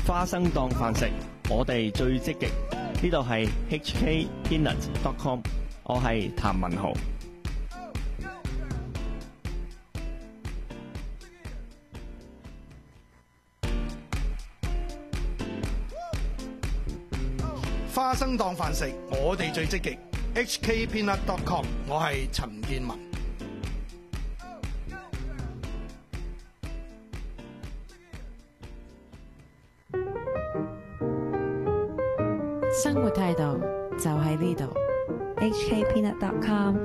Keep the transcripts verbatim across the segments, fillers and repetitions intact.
花生當飯食，我哋最積極。呢度係 H K Peanut dot com， 我係譚文豪。 花生當飯食，我哋最積極。H K Peanut dot com， 我係陳建文。 生活態度就喺呢度。 H K Peanut dot com。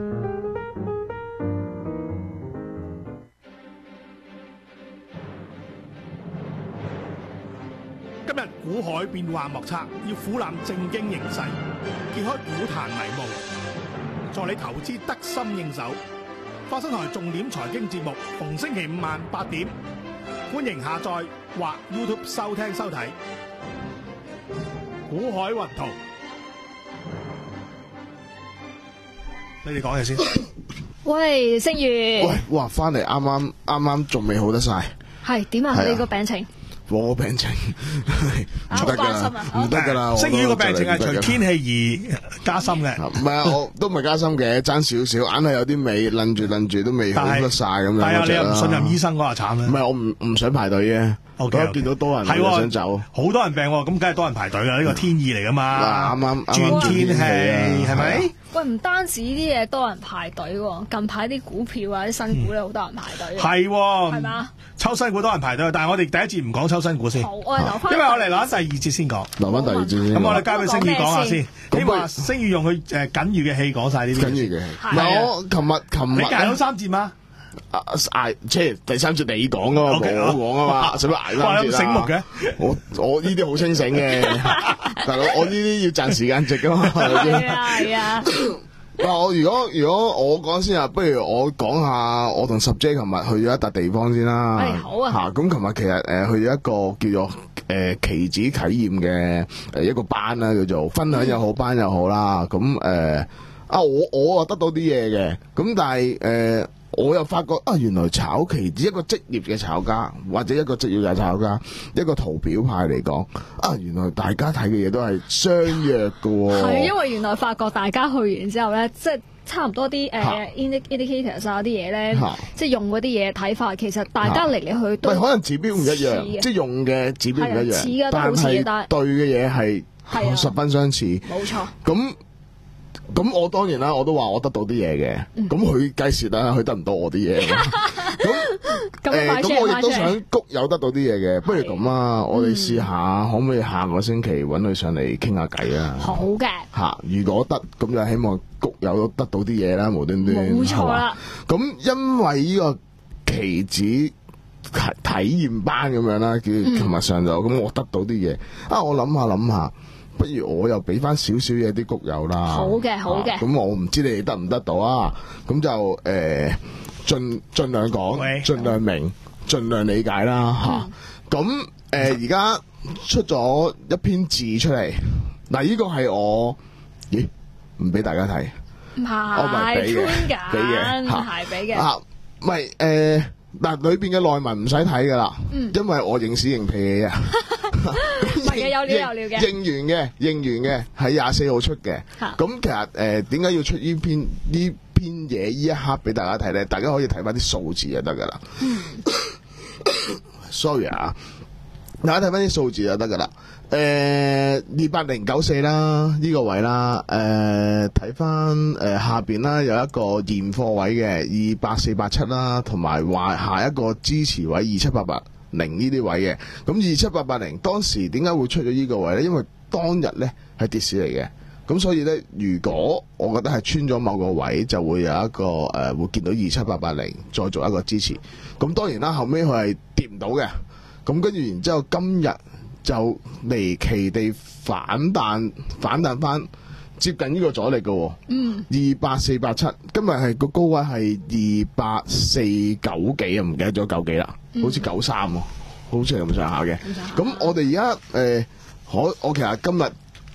今日股海變幻莫測，要俯瞰正經形勢，揭開股壇迷霧，助你投資得心應手。花生台重點財經節目，逢星期五晚八點，歡迎下載或 YouTube 收聽收睇。股海雲圖，你哋講嘢先。 喂，星月。 喂，哇，翻嚟啱啱啱啱仲未好得晒。 係點啊？你個病情？ 我個病情唔得噶啦，唔得噶啦。 星宇個病情係隨天氣而加深嘅。 唔係啊，我都唔係加深嘅，爭少少，硬係有啲尾愣住愣住都未好得晒咁樣。 係啊，你又唔信任醫生嗰下慘啦。 唔係我唔唔想排隊嘅。我見到多人係想走， 好多人病，咁梗係多人排隊啦。呢個天意嚟噶嘛。 啱啱轉天氣係咪？ 喂，唔單止啲嘢多人排隊喎，近排啲股票啊、啲新股咧好多人排隊。 係喎， 係嘛？ 抽新股多人排隊，但係我哋第一節唔講抽新股先。 好，我哋留翻。 因為我哋留翻第二節先講。 留翻第二節先。 咁我哋交俾星宇講下先。你話星宇用佢誒緊要嘅氣講晒呢啲。 緊要嘅氣。嗱，我琴日琴日。 你捱到三節嗎？ 啊挨即係第三節你講噶嘛，我講啊嘛，使乜挨三節啦？ 醒目嘅， 我我呢啲好清醒嘅，大佬我呢啲要賺時間值噶嘛，係咪先？ 係啊係啊。 嗱，我如果如果我講先啊，不如我講下我同十 J 琴日去咗一笪地方先啦。 係好啊。 吓，咁琴日其實誒去咗一個叫做誒棋子體驗嘅誒一個班啦，叫做分享又好，班又好啦。咁誒啊，我我啊得到啲嘢嘅，咁但係誒。我又發覺啊，原來炒期指一個職業嘅炒家，或者一個職業嘅炒家，一個圖表派嚟講，啊，原來大家睇嘅嘢都係相約嘅喎。 係因為原來發覺大家去完之後咧，即係差唔多啲誒 indicators 啊啲嘢咧，即係用嗰啲嘢睇法，其實大家嚟嚟去都可能指標唔一樣，即係用嘅指標唔一樣， 似嘅都好似嘅，但係對嘅嘢係十分相似。 冇錯。 咁。咁我當然啦，我都話我得到啲嘢嘅，咁佢計時啦，佢得唔到我啲嘢。咁誒，咁我亦都想谷友得到啲嘢嘅，不如咁啊，我哋試下可唔可以下個星期揾佢上嚟傾下偈啊？ 好嘅。 吓，如果得，咁就希望谷友都得到啲嘢啦，無端端。 冇錯啦。 咁因為呢個期指體驗班咁樣啦，叫琴日上晝，咁我得到啲嘢啊，我諗下諗下。不如我又俾翻少少嘢啲谷友啦。 好嘅，好嘅。 咁、啊、我唔知你哋得唔得到啊？咁就誒盡盡量講，盡量明，盡量理解啦嚇。咁誒而家出咗一篇字出嚟，嗱呢個係我，咦唔俾大家睇？ 唔係， 我唔係俾嘅，俾嘅嚇， 係俾嘅。 啊，唔係誒嗱，裏邊嘅內文唔使睇噶啦，因為我認屎認屁嘅啫。 唔係嘅，有料有料嘅。 認完嘅，認完嘅，喺廿四號出嘅。咁其實誒，點解要出呢篇呢篇嘢呢一刻俾大家睇咧？大家可以睇翻啲數字就得噶啦。Sorry 啊，大家睇翻啲數字就得噶啦。誒，二八零九四啦，呢個位啦。誒，睇翻誒下邊啦，有一個現貨位嘅二八四八七啦，同埋話下一個支持位二七八八。零呢啲位嘅，咁二七八八零當時點解會出咗呢個位呢？因為當日呢係跌市嚟嘅，咁所以呢，如果我覺得係穿咗某個位，就會有一個誒、呃、會見到二七八八零再做一個支持。咁當然啦，後尾佢係跌唔到嘅，咁跟住然之後今日就離奇地反彈反彈翻接近呢個阻力嘅、哦，嗯，二八四八七，今日係個高位係二八四九幾啊，唔記得咗九幾啦。好似九三喎，好似係咁上下嘅。咁我哋而家誒，可我其實今日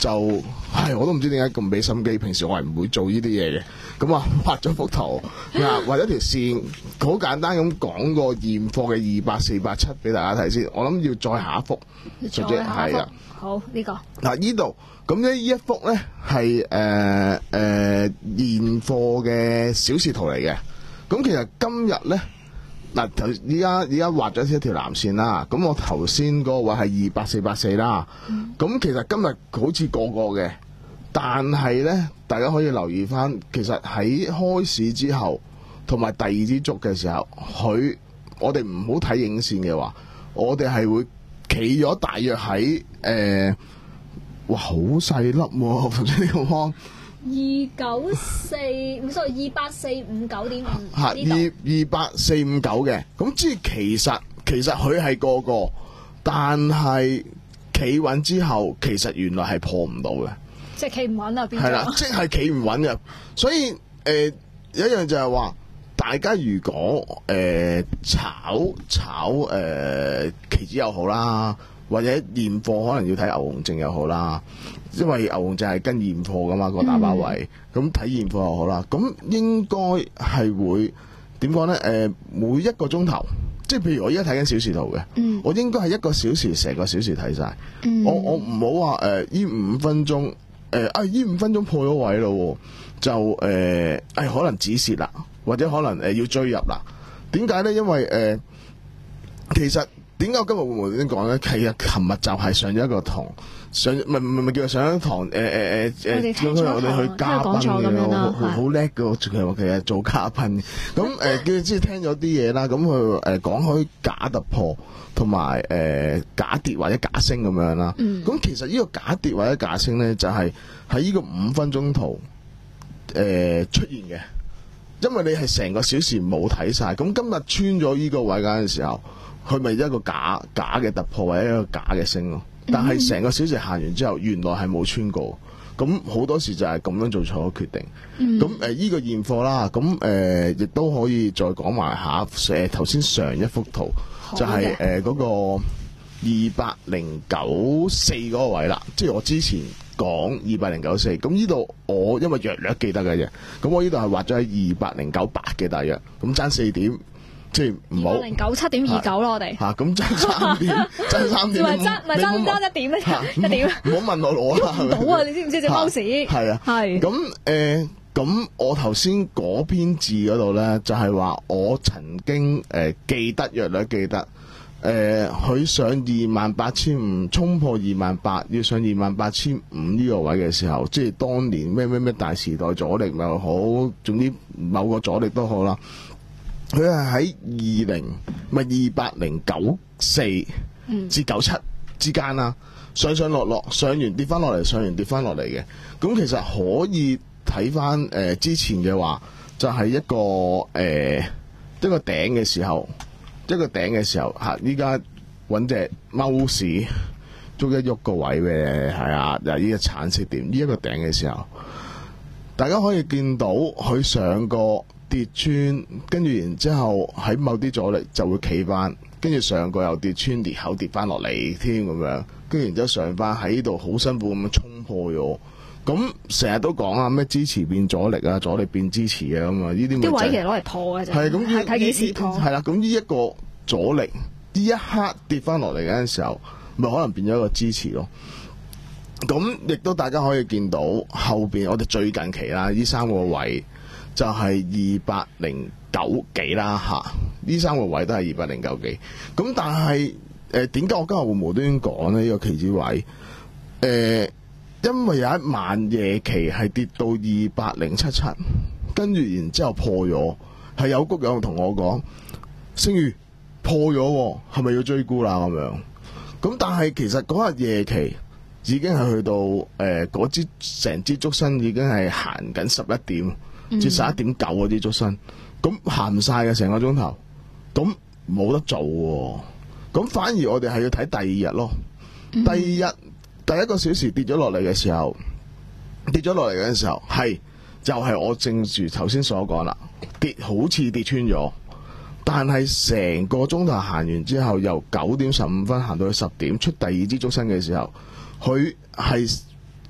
就係我都唔知點解咁俾心機，平時我係唔會做呢啲嘢嘅。咁啊畫咗幅圖，啊畫咗條線，好簡單咁講個現貨嘅二百四百七俾大家睇先。我諗要再下一幅， 再下一幅係啊。 好呢、個嗱呢度咁咧，呢一幅咧係誒誒現貨嘅小時圖嚟嘅。咁其實今日咧嗱，頭依家依家畫咗一條藍線啦。咁我頭先嗰個位係二百四百四啦。咁、嗯、其實今日好似過過嘅，但係咧大家可以留意翻，其實喺開市之後同埋第二支燭嘅時候，佢我哋唔好睇影線嘅話，我哋係會企咗大約喺誒、呃，哇好細粒喎！頭先呢個框二九四唔 sorry 二八四五九點五嚇，二二八四五九嘅，咁即係其實其實佢係個個，但係企穩之後，其實原來係破唔到嘅， 即係企唔穩啊！變咗係啦，即係企唔穩嘅，所以誒、呃、有一樣就係話。大家如果誒、呃、炒炒誒、呃、期指又好啦，或者現貨可能要睇牛熊證又好啦，因為牛熊證係跟現貨噶嘛、個打包位，咁睇、嗯、現貨又好啦，咁應該係會點講咧？誒、呃、每一個鐘頭，即係譬如我而家睇緊小時圖嘅，嗯、我應該係一個小時成個小時睇晒、嗯。我我唔好話誒呢五分鐘誒啊呢五分鐘破咗位咯，就誒誒、呃哎、可能止蝕啦。或者可能誒、呃、要追入啦？點解咧？因為誒、呃，其實點解我今日會無端端講咧？其實琴日就係上咗一個堂，上唔係唔係唔係叫做上咗堂誒誒誒誒，叫佢我哋去嘉賓嘅，好好叻嘅，其實其實做嘉賓。咁誒，叫即係聽咗啲嘢啦。咁佢誒講開假突破同埋誒假跌或者假升咁樣啦。咁、嗯、其實呢個假跌或者假升咧，就係喺呢個五分鐘圖誒、呃、出現嘅。因為你係成個小時冇睇晒，咁今日穿咗呢個位嗰陣時候，佢咪一個假假嘅突破或者一個假嘅升咯。但係成個小時行完之後，原來係冇穿過，咁好多時就係咁樣做錯咗決定。咁誒呢個現貨啦，咁誒亦都可以再講埋下誒頭先上一幅圖，就係誒嗰個二百零九四嗰個位啦，即係我之前講二百零九四，咁呢度我因為略略記得嘅啫，咁我呢度係畫咗喺二百零九八嘅大約，咁爭四點，即係唔好二百零九七點二九咯，我哋嚇咁爭三點，爭三點，唔係爭唔係爭爭一點咩？一點，唔好問我攞啦，唔到啊！你知唔知隻貓屎？係啊，係咁誒，咁我頭先嗰篇字嗰度咧，就係話我曾經誒記得略略記得。誒，佢、呃、上二萬八千五，衝破二萬八，要上二萬八千五呢個位嘅時候，即係當年咩咩咩大時代阻力咪好，總之某個阻力都好啦。佢係喺二零咪二百零九四至九七之間啦，上上落落，上完跌翻落嚟，上完跌翻落嚟嘅。咁其實可以睇翻誒之前嘅話，就係、是、一個誒、呃、一個頂嘅時候。一個頂嘅時候嚇，依家揾隻貓屎捉一喐個位嘅，係啊，嗱呢個橙色點，呢一個頂嘅時候，大家可以見到佢上個跌穿，跟住然之後喺某啲阻力就會企翻，跟住上個又跌穿裂口跌翻落嚟添咁樣，跟住然之後上翻喺度好辛苦咁樣衝破咗。咁成日都講啊，咩支持變阻力啊，阻力變支持啊，咁啊，呢啲啲位其實攞嚟破嘅啫。係咁，係睇幾時破。係啦，咁呢一個阻力，呢一刻跌翻落嚟嗰陣時候，咪可能變咗一個支持咯。咁亦都大家可以見到後邊，我哋最近期啦，呢三個位就係二百零九幾啦嚇，呢三個位都係二百零九幾。咁但係誒點解我今日會無端端講呢？呢、呢個期指位誒？呃因為有一晚夜期係跌到二百零七七，跟住然之後破咗，係有谷友同我講，星宇破咗，係咪要追沽啦咁樣？咁但係其實嗰日夜期已經係去到誒嗰支成支燭身已經係行緊十一點至十一點九嗰啲燭身，咁行唔晒嘅成個鐘頭，咁冇得做喎。咁反而我哋係要睇第二日咯，第二日。第一個小時跌咗落嚟嘅時候，跌咗落嚟嘅時候，係就係、是、我正如頭先所講啦，跌好似跌穿咗，但係成個鐘頭行完之後，由九點十五分行到去十點出第二支燭身嘅時候，佢係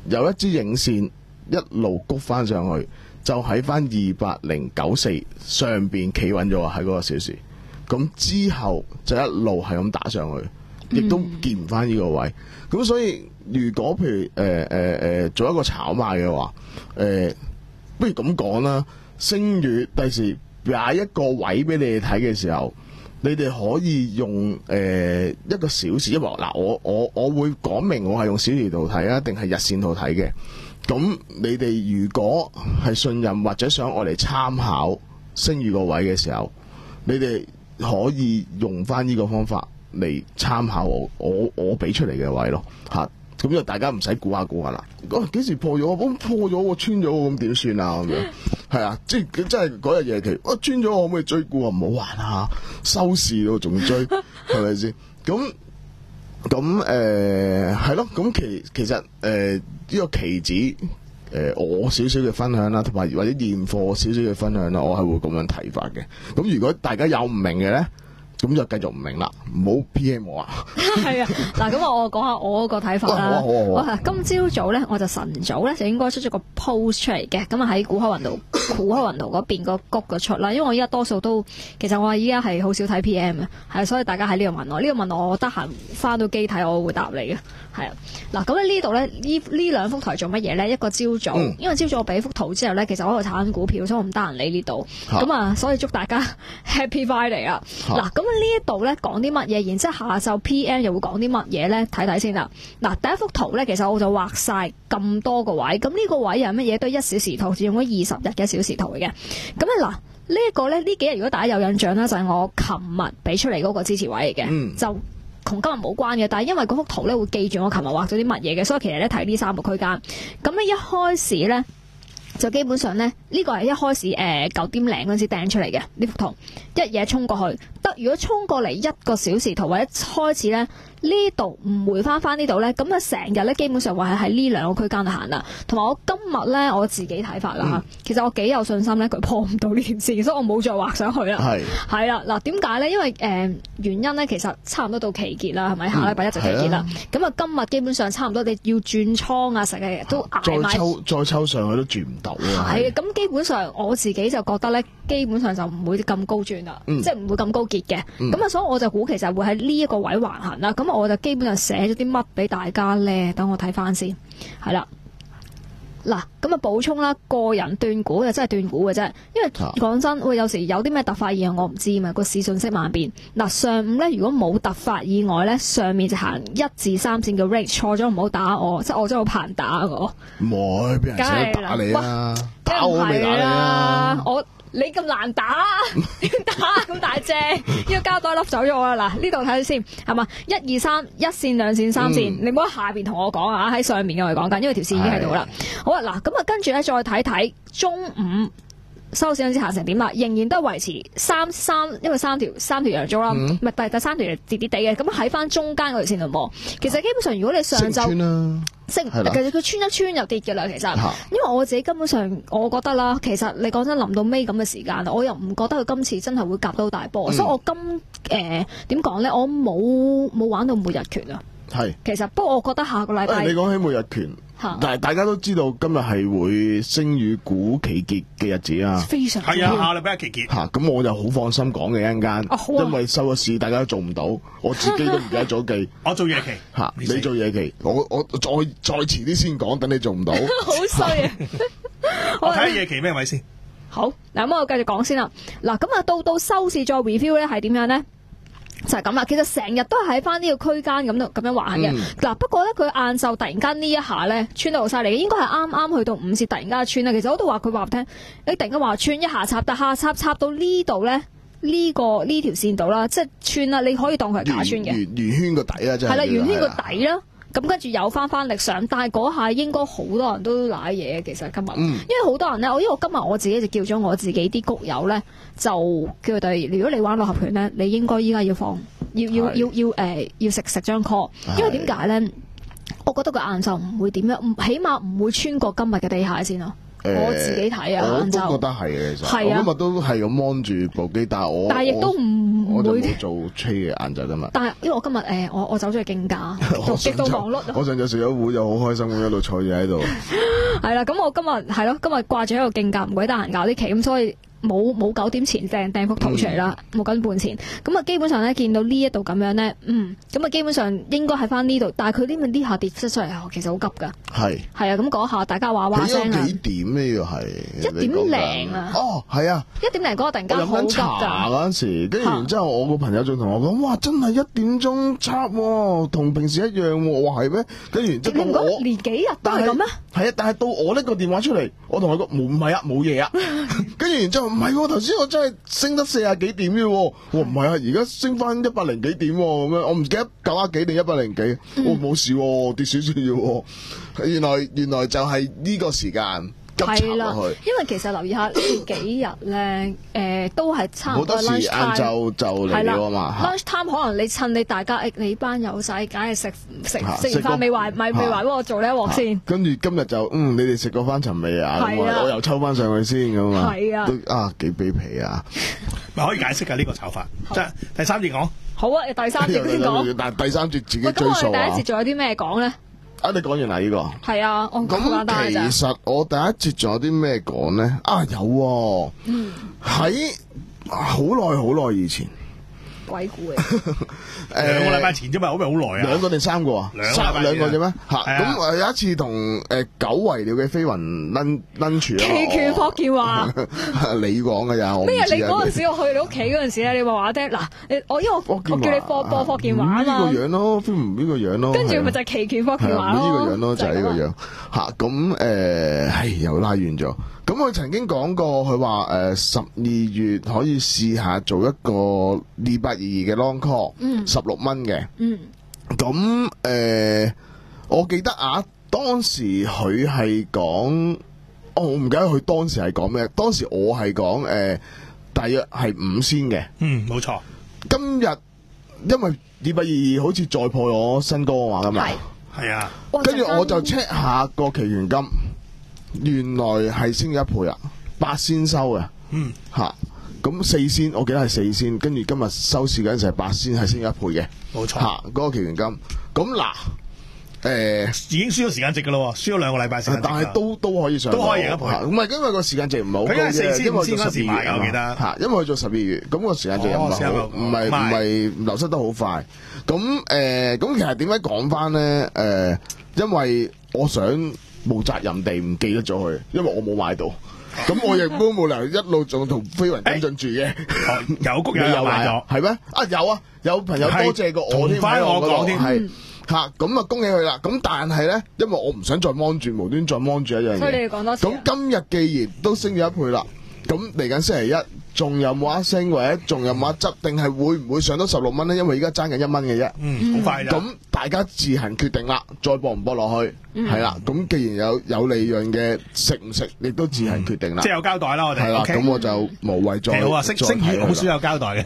有一支影線一路谷翻上去，就喺翻二百零九四上邊企穩咗喺嗰個小時。咁之後就一路係咁打上去，亦都見唔翻呢個位。咁、嗯、所以如果譬如誒誒誒做一個炒賣嘅話，誒、呃、不如咁講啦，星月第時擺一個位俾你哋睇嘅時候，你哋可以用誒、呃、一個小時，因為嗱我我我會講明我係用小時圖睇啊，定係日線圖睇嘅。咁你哋如果係信任或者想我嚟參考星月個位嘅時候，你哋可以用翻呢個方法嚟參考我我我俾出嚟嘅位咯，吓，咁就大家唔使估下估下啦。哦、啊，幾時破咗？我破咗，我穿咗，咁點算啊？咁樣係啊，即係真係嗰日夜期，我、啊、穿咗，我可唔可以追沽啊？唔好玩啊！收市咯，仲追，係咪先？咁咁誒係咯，咁、呃、其其實誒呢、呃這個期指誒、呃、我少少嘅分享啦，同埋或者現貨少少嘅分享啦，我係會咁樣睇法嘅。咁如果大家有唔明嘅咧，咁就繼續唔明啦，唔好 P M 我啊。 係啊，嗱，咁我講下我個睇法啦。我今朝早咧，我就晨早咧就應該出咗個 post 出嚟嘅，咁啊喺股海雲圖、股海雲圖嗰邊個谷個出啦。因為我依家多數都，其實我依家係好少睇 P M 嘅，係，所以大家喺呢度問我，呢、這個問我，我得閒翻到機睇，我會答你嘅。係啊，嗱，咁喺呢度咧，呢呢兩幅圖做乜嘢咧？一個朝早，嗯、因為朝早我俾幅圖之後咧，其實我喺度炒緊股票，所以我唔得閒理呢度。咁啊，所以祝大家 Happy Friday 啊！嗱，咁呢一度咧講啲乜嘢，然之後下晝 P M 又會講啲乜嘢咧？睇睇先啦。嗱，第一幅圖咧，其實我就畫晒咁多個位，咁呢個位又係乜嘢？都係一小時圖，只用咗二十日嘅小時圖嚟嘅。咁咧嗱，呢一個咧，呢幾日如果大家有印象啦，就係我琴日俾出嚟嗰個支持位嚟嘅，嗯、就同今日冇關嘅。但係因為嗰幅圖咧會記住我琴日畫咗啲乜嘢嘅，所以其實咧睇呢三個區間。咁咧一開始咧就基本上咧呢、呢個係一開始誒九點零嗰陣時掟出嚟嘅呢幅圖，一嘢衝過去得。如果衝過嚟一個小時圖或者開始咧。呢度唔回翻翻呢度咧，咁啊成日咧基本上話係喺呢兩個區間度行啦。同埋我今日咧我自己睇法啦、嗯、其實我幾有信心咧佢破唔到呢條線，所以我冇再畫上去啦。係係啦，嗱點解咧？因為誒、呃、原因咧，其實差唔多到期結啦，係咪？下禮拜一就期結啦。咁啊、嗯、今日基本上差唔多你要轉倉啊，成日都捱埋。再抽再抽上去都轉唔到啊。係咁基本上我自己就覺得咧，基本上就唔會咁高轉啦，嗯、即係唔會咁高結嘅。咁啊、嗯，所以我就估其實會喺呢一個位橫行啦。咁我就基本上寫咗啲乜俾大家咧，等我睇翻先，係啦，嗱咁啊補充啦，個人斷估就真係斷估嘅啫，因為講真，喂有時有啲咩突發意外我唔知嘛，個市信息萬變。嗱上午咧如果冇突發意外咧，上面就行一至三線嘅 range， 錯咗唔好打我，即係我真係好怕人打我。唔會俾人想打你啊，打我未打你啊，我。你咁難打，點打咁大隻？呢個膠袋笠走咗我啦！嗱，呢度睇下先，係嘛？一二三，一線、兩線、三線，嗯、你唔好喺下邊同我講啊！喺上面嘅我哋講緊，因為條線已經喺度啦。是好啊，嗱，咁啊，跟住咧再睇睇中午收市嗰陣時行成點啦，仍然都係維持三三，因為三條三條陽燭啦，唔係第第三條跌跌地嘅，咁喺翻中間嗰條線度望。其實基本上如果你上晝升，其實佢穿一穿又跌嘅啦。其實，因為我自己根本上我覺得啦，其實你講真臨到尾咁嘅時間，我又唔覺得佢今次真係會夾到大波，嗯、所以我今誒點講咧，我冇冇玩到每日拳啊。係，其實不過我覺得下個禮拜，你講起每日拳。但係大家都知道今日係會星與股期結嘅日子啊，非常係啊，下禮拜一期結吓，咁我就好放心講嘅一陣間，啊啊、因為收咗市大家都做唔到，我自己都唔記得咗記，我做夜期吓，啊、你做夜期，我我再再遲啲先講，等你做唔到，好衰啊！我睇下夜期咩位先？好，嗱咁我繼續講先啦。嗱咁啊，到到收市再 review 咧，係點樣咧？就係咁啦，其實成日都係喺翻呢個區間咁樣咁樣玩嘅。嗱、嗯，不過咧佢晏晝突然間呢一下咧穿得好犀利嘅，應該係啱啱去到五線突然間穿啦。其實我都話佢話唔聽，你突然間話穿一下插，但下插插到呢度咧，呢、這個呢條線度啦，即係穿啦，你可以當佢係假穿嘅。圓圓圈個底啊，真係係啦，圓圈個底啦。咁跟住有翻翻力上，但係嗰下應該好多人都瀨嘢。其實今日，嗯、因為好多人咧，我因為我今日我自己就叫咗我自己啲谷友咧，就叫佢哋，如果你玩六合拳咧，你應該依家要放，要要要要誒、呃，要食食張 call，因為點解咧？我覺得個晏晝唔會點樣，起碼唔會穿過今日嘅地下先咯。我自己睇啊， 我都覺得係嘅，其實我今日都係咁望住部機，但係我但係亦都唔我就會冇做 trade 嘅晏晝今日。 但係因為我今日誒、呃、我我走咗去競價， 我極度忙碌。 我上晝食咗糊就好開心咁一路坐住喺度。 係啦，咁我今日係咯，今日掛住喺度競價，唔鬼得閒搞啲期，咁所以。冇冇九點前掟掟幅圖出嚟啦，冇九點半前，咁啊基本上咧見到呢一度咁樣咧，嗯，咁啊基本上應該係翻呢度，但係佢呢咪呢下跌出嚟，其實好急噶，係係啊，咁嗰下大家話話聲啊， 幾點呢？要係一點零啊， 哦係啊， 一點零嗰個突然間好急㗎， 嗰陣時，跟住然之後我個朋友仲同我講，哇真係一點鐘插喎，同平時一樣喎，我話係咩？跟住然之後我連幾日都係咁咩？ 係啊，但係到我呢個電話出嚟，我同佢講冇唔係啊，冇嘢啊，跟住然之後。唔係喎，頭先我真係升得四十幾點嘅喎，我唔係啊，而家升翻一百零幾點喎，咁樣我唔記得九啊幾定一百零幾，我冇事喎，跌少少啫喎，原來原來就係呢個時間。係啦， 因為其實留意下呢幾日咧，誒都係差唔多 lunch time， 好多時晏晝就嚟咗啊嘛。 lunch time 可能你趁你大家誒你班友仔，梗係食食食完飯未壞，咪未壞幫我做呢一鑊先。跟住今日就嗯，你哋食過翻尋味啊？我又抽翻上去先咁啊。係啊，都啊幾卑鄙啊！ 咪可以解釋㗎呢個炒法。即係第三節講。 好啊，第三節先講。 但係第三節自己追數啊。 咁我哋第一節仲有啲咩講咧？ 啊！你講完啦呢個係啊，我咁簡單咋。 其實我第一節仲有啲咩講咧？啊有喎，嗯，喺好耐好耐以前， 鬼故嘅， 誒兩個禮拜前啫嘛，好咪好耐啊？兩個定三個啊？兩兩個啫咩？嚇咁誒有一次同誒久違了嘅飛雲 lunch lunch 啊， 期權霍建華， 你講嘅咋？ 咩啊？你嗰陣時我去你屋企嗰陣時咧，你話話聽嗱，我因為我我叫你播播霍建華啊嘛， 呢個樣咯，飛雲呢個樣咯， 跟住咪就係期權霍建華咯， 呢個樣咯，就係呢個樣嚇。咁誒係又拉遠咗。咁佢曾經講過，佢話誒十二月可以試下做一個二八二二嘅 long call，十六蚊嘅。嗯，咁誒、呃，我記得啊，當時佢係講，哦，我唔記得佢當時係講咩。當時我係講誒，大約係五仙嘅。 嗯，冇錯。 今日因為二八二二好似再破咗新高啊嘛，咁啊， 係啊。 跟住我就 check 下個期權金。原來係升咗一倍啊，八仙收嘅，嗯，吓咁四仙，我記得係四仙，跟住今日收市嗰陣時係八仙，係升咗一倍嘅， 冇錯， 吓嗰個期權金，咁嗱，誒， 已經輸咗時間值噶咯，輸咗兩個禮拜時間值， 但係都都可以上， 都可以贏一倍， 唔係因為個時間值唔係好高嘅，因為做十二月啊，我記得，吓，因為佢做十二月，咁個時間值又唔係好，唔係唔係流失得好快，咁誒，咁其實點解講翻咧？誒，因為我想。冇責任地唔記得咗佢，因為我冇買到，咁我亦都冇理由一路仲同飛雲跟進住嘅。 有谷友有買咗， 係咩？啊有啊，有朋友多謝過我添， 翻我講添， 係嚇咁啊，恭喜佢啦！咁但係咧，因為我唔想再望住，無端再望住一樣嘢。 所以你哋講多次。 咁今日既然都升咗一倍啦，咁嚟緊星期一仲有冇得升，或者仲有冇得執，定係會唔會上到十六蚊咧？因為而家爭緊一蚊嘅啫。 嗯，好快啦。 咁大家自行決定啦，再播唔播落去？係啦，咁既然有有利潤嘅，食唔食亦都自行決定啦。 即係有交代啦，我哋係啦，咁我就無謂再好啊，星星月好少有交代嘅。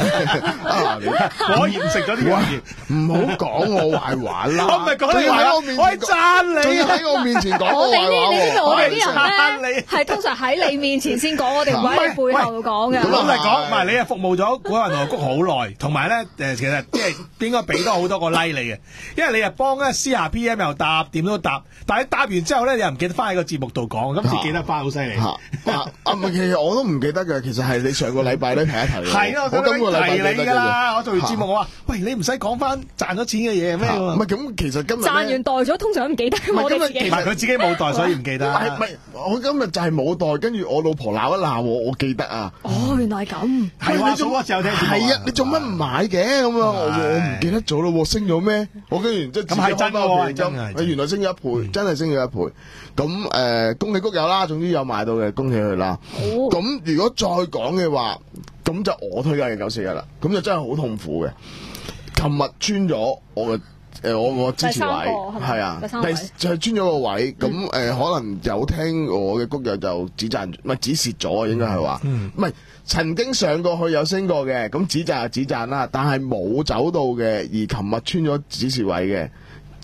果然食咗啲嘢， 唔好講我壞話啦。 我唔係講你壞話，我係讚你。 仲要喺我面前講我壞話。 你知道我哋啲人咧係通常喺你面前先講，我哋唔喺你背後講嘅。 咁嚟講，唔係你係服務咗股份同谷好耐，同埋咧誒，其實即係應該俾多好多個 like 你嘅，因為你係幫咧私下 P M 又答，點都答，但係答完之後咧，你又唔記得翻喺個節目度講，今次記得翻好犀利。啊啊唔係，其實我都唔記得嘅，其實係你上個禮拜咧提一提。係啊，我今個禮拜提你㗎啦，我做完節目我話，喂，你唔使講翻賺咗錢嘅嘢咩？ 唔係咁，其實今日賺完代咗，通常都唔記得。我哋自己唔係佢自己冇代，所以唔記得。 唔係唔係，我今日就係冇代，跟住我老婆鬧一鬧我，我記得啊。 哦，原來係咁。 係話數嗰時候聽。 係啊，你做乜唔買嘅咁啊？我我唔記得咗咯，升咗咩？我跟住即係咁係真喎，真係。 原來升咗一倍，真係升咗一倍。咁誒，恭喜谷友啦，總之有買到嘅，恭喜佢啦。咁如果再講嘅話，咁就我推介嘅九四一啦。咁就真係好痛苦嘅。琴日穿咗我嘅誒，我個支持位係啊，第就係穿咗個位。咁誒，可能有聽我嘅谷友就止賺，唔係止蝕咗，應該係話，唔係曾經上過去有升過嘅，咁止賺就止賺啦。但係冇走到嘅，而琴日穿咗止蝕位嘅。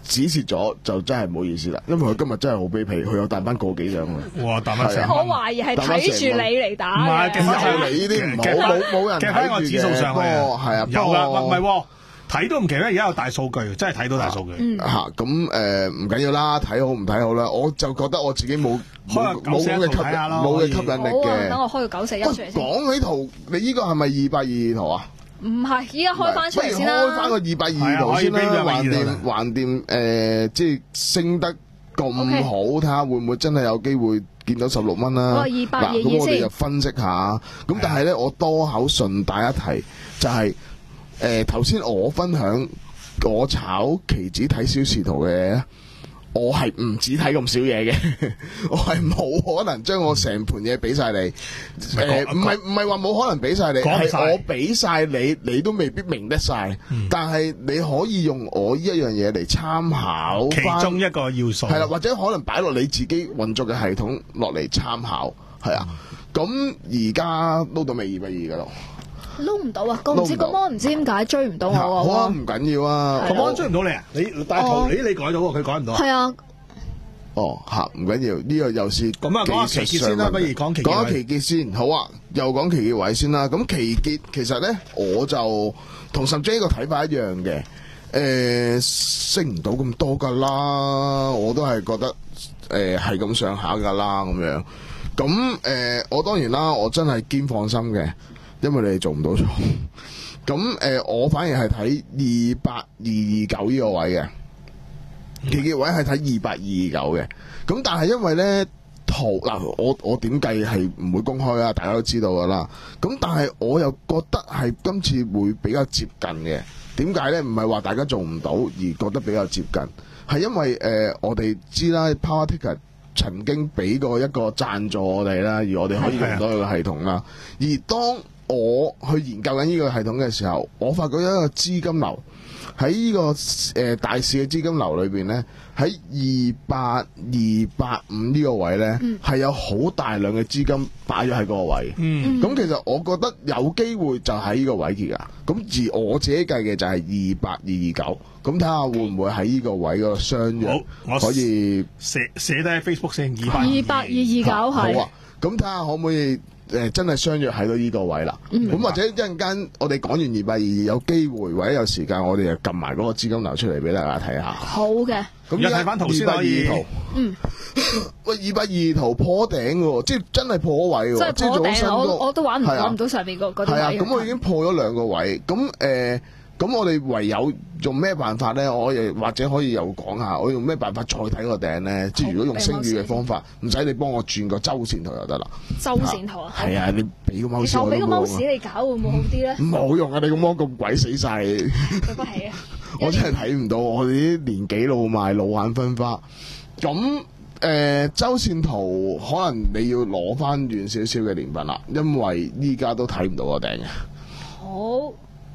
指示咗就真係唔好意思啦，因為佢今日真係好卑鄙，佢有帶翻個幾張嘅。 哇！帶翻成我懷疑係睇住你嚟打嘅。 唔係， 其實係你呢啲唔好，冇冇人睇翻個指數上去係啊， 有啊，唔係睇都唔奇啦，而家有大數據，真係睇到大數據。 嚇咁誒唔緊要啦，睇好唔睇好啦，我就覺得我自己冇冇冇咁嘅吸引冇嘅吸引力嘅。 等我開個九四一出嚟先。 講起圖，你呢個係咪二百二圖啊？ 唔係，依家開翻出嚟先啦。 開翻個二百二圖先啦，橫掂橫掂誒，即係升得咁好，睇下會唔會真係有機會見到十六蚊啦。 二百二二先。 咁我哋就分析下。咁但係咧，我多口順帶一提，就係誒頭先我分享我炒期指睇小時圖嘅。我係唔止睇咁少嘢嘅，我係冇可能將我成盤嘢俾晒你。誒，唔係唔係話冇可能俾晒你，係我俾晒你，你都未必明得晒。嗯、但係你可以用我呢一樣嘢嚟參考其中一個要素， 係啦，或者可能擺落你自己運作嘅系統落嚟參考，係啊。咁而家撈到未二百二噶咯？ 撈唔到啊！我唔知個摩唔知點解追唔到我喎。 好啊，唔緊要啊。 個摩追唔到你啊？你大圖你你改到喎，佢改唔到啊？ 係啊。 哦，嚇唔緊要，呢個又是咁啊，講下期結先啦，不如講期結。 講下期結先，好啊，又講期結位先啦。咁期結其實咧，我就同十 J 個睇法一樣嘅。誒，升唔到咁多噶啦，我都係覺得誒係咁上下噶啦咁樣。咁誒，我當然啦，我真係堅放心嘅。因為你哋做唔到錯，咁誒、呃，我反而係睇二八二二九呢個位嘅，期結位係睇二八二二九嘅。咁但係因為咧圖嗱，我我點計係唔會公開啊，大家都知道噶啦。咁但係我又覺得係今次會比較接近嘅。點解咧？唔係話大家做唔到而覺得比較接近，係因為誒、呃、我哋知啦 ，Power Ticker 曾經俾過一個贊助我哋啦，而我哋可以用到佢個系統啦。而當我去研究緊呢個系統嘅時候，我發覺有一個資金流喺呢、這個誒、呃、大市嘅資金流裏邊咧，喺二八二八五呢個位咧，係、嗯、有好大量嘅資金擺咗喺嗰個位。咁、嗯、其實我覺得有機會就喺呢個位嘅㗎。咁而我自己計嘅就係二八二二九。咁睇下會唔會喺呢個位嗰個相約可以寫寫低喺 Facebook 先二八二八二二九係。 好啊，咁睇下可唔可以？誒、呃、真係相約喺到呢個位啦，咁、嗯、或者一陣間我哋講完二百二有機會或者有時間，我哋就撳埋嗰個資金流出嚟俾大家睇下。 好嘅， 咁而家睇翻圖先可以。嗯，喂，二百二圖破頂喎，即係真係破位喎， 即係破頂。我我都玩唔玩唔到上面嗰嗰啲位。係啊， 咁我已經破咗兩個位，咁誒。呃咁我哋唯有用咩辦法咧？我亦或者可以又講下，我用咩辦法再睇個頂咧？即係如果用星宇嘅方法，唔使你幫我轉個周線圖就得啦。 周線圖啊？ 係啊，你俾個 mouse 我都冇。其實我俾個 mouse 你搞會唔會好啲咧？唔好用啊！你個 mouse 咁鬼死晒，對不起啊！ 我真係睇唔到，我哋啲年紀老邁，老眼昏花。咁誒、呃，周線圖可能你要攞翻遠少少嘅年份啦，因為依家都睇唔到個頂嘅。 好。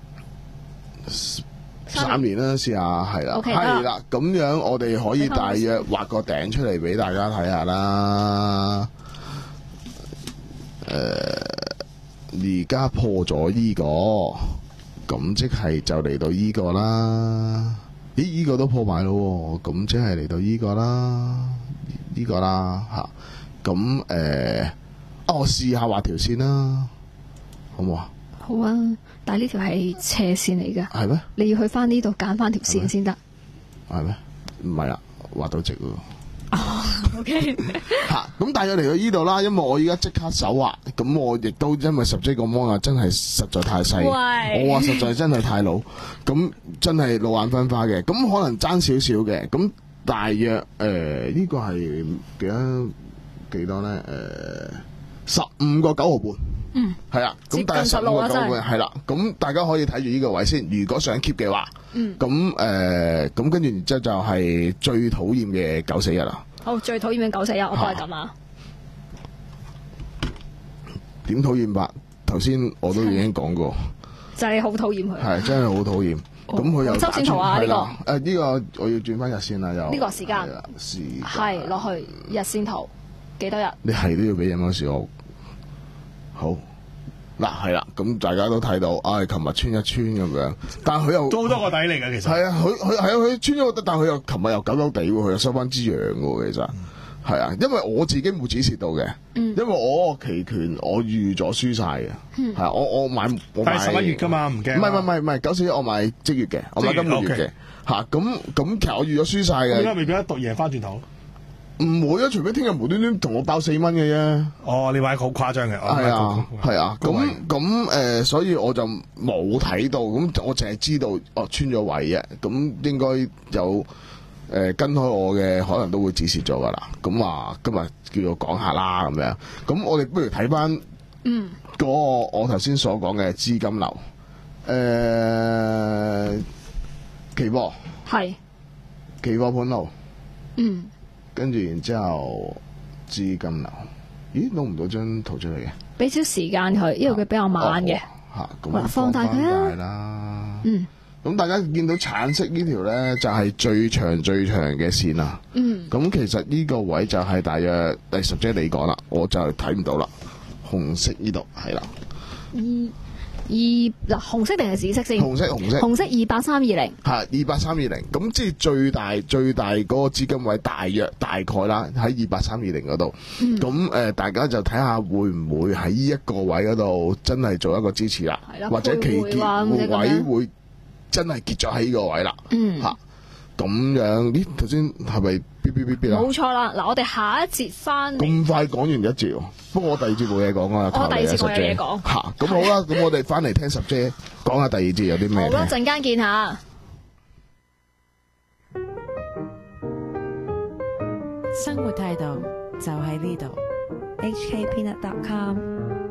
三年啦，試下係啦，係啦，咁樣我哋可以大約畫個頂出嚟俾大家睇下啦。誒、呃，而家破咗依、這個，咁即係就嚟到依個啦。咦，依、這個都破埋咯，咁即係嚟到依個啦，呢、這個啦吓。咁、啊、誒，啊，我試下畫條線啦，好唔好啊？ 好啊，但係呢條係斜線嚟嘅。係咩？你要去翻呢度揀翻條線先得。 係咩？唔係啦，畫到直喎。 哦，OK。 吓，咁大約嚟到呢度啦，因為我依家即刻手畫，咁我亦都因為十 J 個芒啊，真係實在太細，我話實在真係太老，咁真係老眼昏花嘅，咁可能爭少少嘅，咁大約誒呢、呃這個係幾多幾多咧？誒、呃，十五個九毫半。嗯，係啦，咁大約十五個九毫半，係啦，咁大家可以睇住呢個位先。如果想 keep 嘅話，嗯，咁誒，咁、呃、跟住然之後就係最討厭嘅九四一啦。 好，最討厭嘅九四一，我都係咁啊。 點討厭法？頭先我都已經講過， 就係你好討厭佢，係真係好討厭。咁佢又周線圖啊呢個？誒呢、 呃這個我要轉翻日線啦，又呢個時間， 時係落去日線圖幾多日？ 你係都要俾人嗰時我好。 嗱係啦，咁大家都睇到，唉，琴日穿一穿咁樣，但係佢又都好多個底嚟嘅，其實係啊，佢佢係啊，佢穿咗個底，但係佢又琴日又久久地喎，佢又收翻支陽喎，其實係啊，因為我自己冇指示到嘅， 嗯因為我個期權我預咗輸晒嘅，係啊，我我買我買但係十一月㗎嘛，唔驚。 唔係唔係唔係九四一，我買即月嘅，我買今個月嘅嚇，咁咁其實我預咗輸晒嘅。 而家未必一讀贏翻轉頭。 唔會啊，除非聽日無端端同我爆四蚊嘅啫。 哦，你買好誇張嘅。 係啊，係啊，咁咁誒，所以我就冇睇到，咁我淨係知道哦穿咗位嘅，咁應該有誒、呃、跟開我嘅，可能都會止蝕咗噶啦。咁話今日叫做講下啦咁樣，咁我哋不如睇翻嗯嗰個我頭先所講嘅資金流，誒、呃、期貨係期貨盤路。 嗯。 跟住然之後資金流，咦攞唔到張圖出嚟嘅？ 俾少時間佢，因為佢比較慢嘅。 嚇，咁放大佢啊！ 啦， 嗯。 咁大家見到橙色呢條咧，就係最長最長嘅線啦。 嗯。 咁其實呢個位就係大約第十隻你講啦，我就睇唔到啦。紅色呢度係啦。 二二嗱，紅色定係紫色先？ 紅色紅色。 紅色二八三二零。 係二八三二零，咁即係最大最大嗰個資金位，大約大概啦，喺二八三二零嗰度。咁誒、呃，大家就睇下會唔會喺呢一個位嗰度真係做一個支持啦，或者期結會位會真係結咗喺呢個位啦。 嗯。 嚇、啊，咁樣咦？頭先係咪嗶嗶嗶嗶啊？ 冇錯啦！嗱，我哋下一節翻咁快講完一節喎，不過我第二節冇嘢講啊。 我第二節我有嘢講。 嚇，咁好啦，咁我哋翻嚟聽十姐講下第二節有啲咩？ 好啦，陣間見下。 生活態度就喺呢度。 H K Peanut dot com